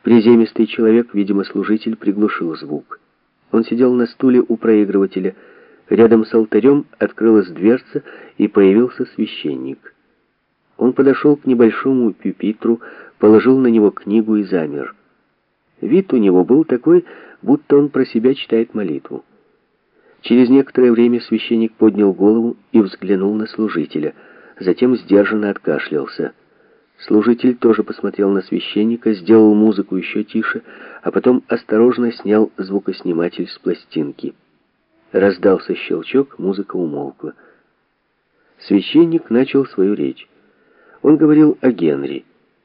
Приземистый человек, видимо, служитель, приглушил звук. Он сидел на стуле у проигрывателя. Рядом с алтарем открылась дверца, и появился священник. Он подошел к небольшому пюпитру, положил на него книгу и замер. Вид у него был такой, будто он про себя читает молитву. Через некоторое время священник поднял голову и взглянул на служителя, затем сдержанно откашлялся. Служитель тоже посмотрел на священника, сделал музыку еще тише, а потом осторожно снял звукосниматель с пластинки. Раздался щелчок, музыка умолкла. Священник начал свою речь. Он говорил о Генри.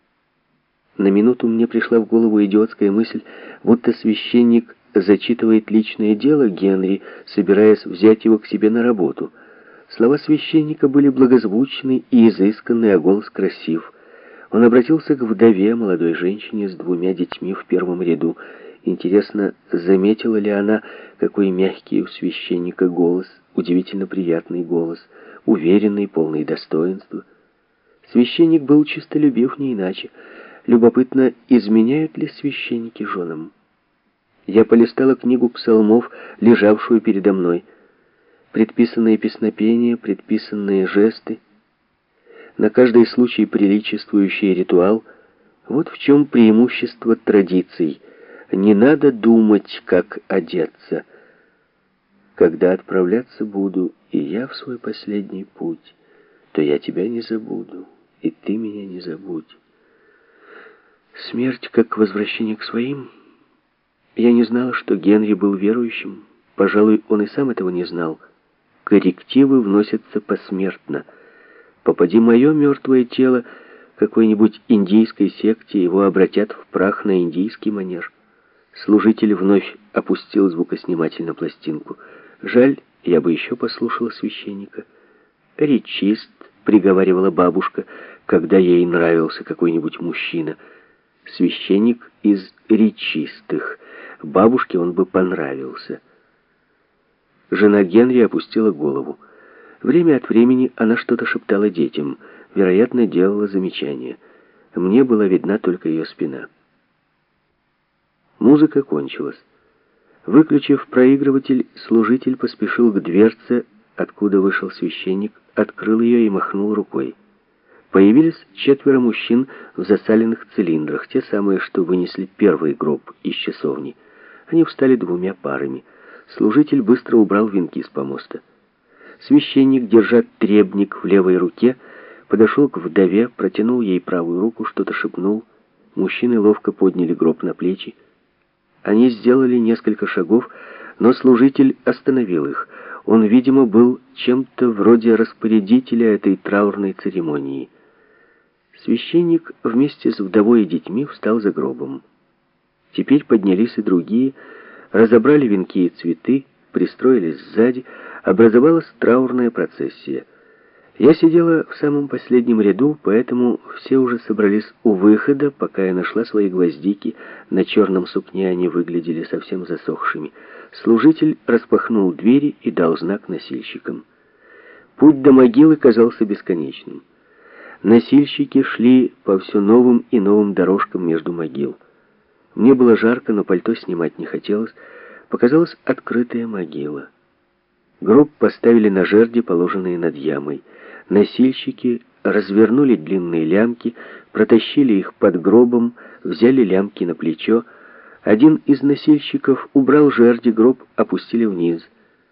На минуту мне пришла в голову идиотская мысль, будто священник зачитывает личное дело Генри, собираясь взять его к себе на работу. Слова священника были благозвучны и изысканны, а голос красив. Он обратился к вдове, молодой женщине с 2 детьми в первом ряду. Интересно, заметила ли она, какой мягкий у священника голос, удивительно приятный голос, уверенный, полный достоинства. Священник был честолюбив, не иначе. Любопытно, изменяют ли священники женам? Я полистала книгу псалмов, лежавшую передо мной. Предписанные песнопения, предписанные жесты. На каждый случай приличествующий ритуал. Вот в чем преимущество традиций. Не надо думать, как одеться. Когда отправляться буду, и я в свой последний путь, то я тебя не забуду, и ты меня не забудь. Смерть как возвращение к своим. Я не знала, что Генри был верующим. Пожалуй, он и сам этого не знал. Коррективы вносятся посмертно. Попади мое мертвое тело какой-нибудь индийской секте, его обратят в прах на индийский манер. Служитель вновь опустил звукосниматель на пластинку. Жаль, я бы еще послушала священника. «Речист», — приговаривала бабушка, когда ей нравился какой-нибудь мужчина. Священник из речистых. Бабушке он бы понравился. Жена Генри опустила голову. Время от времени она что-то шептала детям, вероятно, делала замечания. Мне была видна только ее спина. Музыка кончилась. Выключив проигрыватель, служитель поспешил к дверце, откуда вышел священник, открыл ее и махнул рукой. Появились 4 мужчин в засаленных цилиндрах, те самые, что вынесли первый гроб из часовни. Они встали 2 парами. Служитель быстро убрал венки с помоста. Священник, держа требник в левой руке, подошел к вдове, протянул ей правую руку, что-то шепнул. Мужчины ловко подняли гроб на плечи. Они сделали несколько шагов, но служитель остановил их. Он, видимо, был чем-то вроде распорядителя этой траурной церемонии. Священник вместе с вдовой и детьми встал за гробом. Теперь поднялись и другие, разобрали венки и цветы, пристроились сзади, образовалась траурная процессия. Я сидела в самом последнем ряду, поэтому все уже собрались у выхода, пока я нашла свои гвоздики. На черном сукне они выглядели совсем засохшими. Служитель распахнул двери и дал знак носильщикам. Путь до могилы казался бесконечным. Носильщики шли по все новым и новым дорожкам между могил. Мне было жарко, но пальто снимать не хотелось. Показалась открытая могила. Гроб поставили на жерди, положенные над ямой. Носильщики развернули длинные лямки, протащили их под гробом, взяли лямки на плечо. Один из носильщиков убрал жерди, гроб опустили вниз.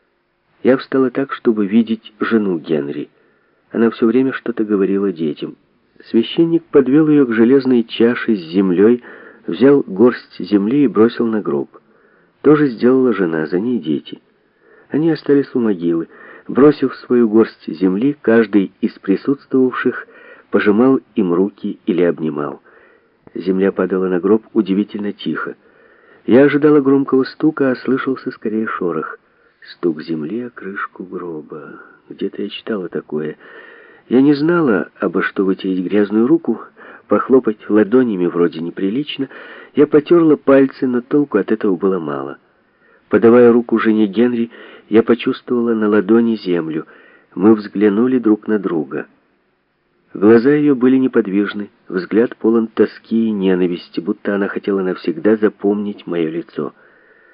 Я встала так, чтобы видеть жену Генри. Она все время что-то говорила детям. Священник подвел ее к железной чаше с землей, взял горсть земли и бросил на гроб. То же сделала жена, за ней дети. Они остались у могилы. Бросив свою горсть земли, каждый из присутствовавших пожимал им руки или обнимал. Земля падала на гроб удивительно тихо. Я ожидала громкого стука, а слышался скорее шорох. Стук земли о крышку гроба. Где-то я читала такое. Я не знала, обо что вытереть грязную руку, похлопать ладонями вроде неприлично. Я потерла пальцы, но толку от этого было мало. Подавая руку жене Генри, я почувствовала на ладони землю. Мы взглянули друг на друга. Глаза ее были неподвижны, взгляд полон тоски и ненависти, будто она хотела навсегда запомнить мое лицо.